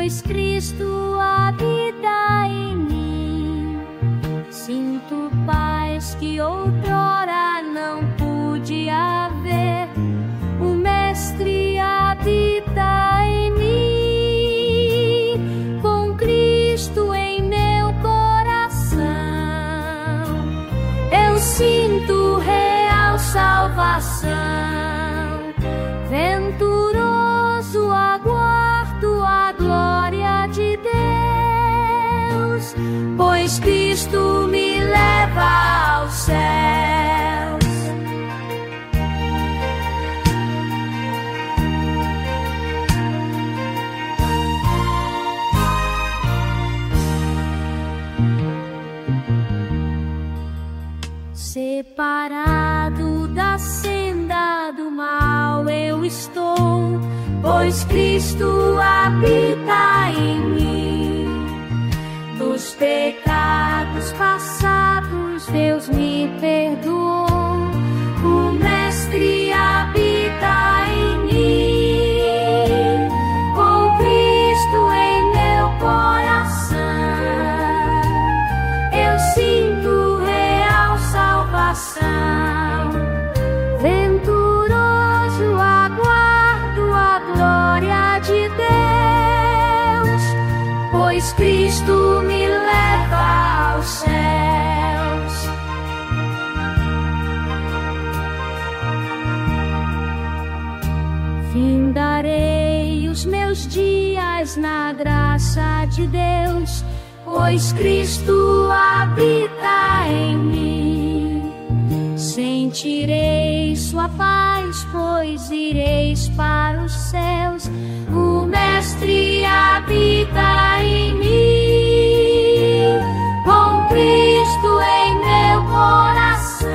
pois Cristo habita em mim. Sinto paz que outrora não pude haver. O Mestre habita em mim, com Cristo em meu coração. Eu sinto real salvação. Venturoso aguardo a glória de Deus, pois Cristo me leva aos céus. Separado da senda do mal eu estou, pois Cristo habita em mim. Dos pecados passados Deus me perdoou. O Mestre habita em mim, com Cristo em meu coração. Eu sinto real salvação. Venturoso aguardo a glória de Deus, pois Cristo me leva aos céus. Findarei os meus dias na graça de Deus, pois Cristo habita em mim. Sentirei sua paz, pois ireis para os céus. O Mestre habita em mim, com Cristo em meu coração.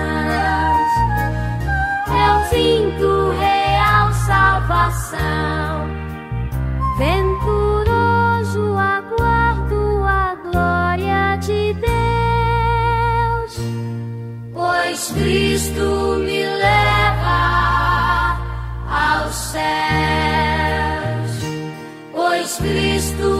Eu sinto real salvação. Venturoso aguardo a glória de Deus, pois Cristo me leva aos céus. Pois Cristo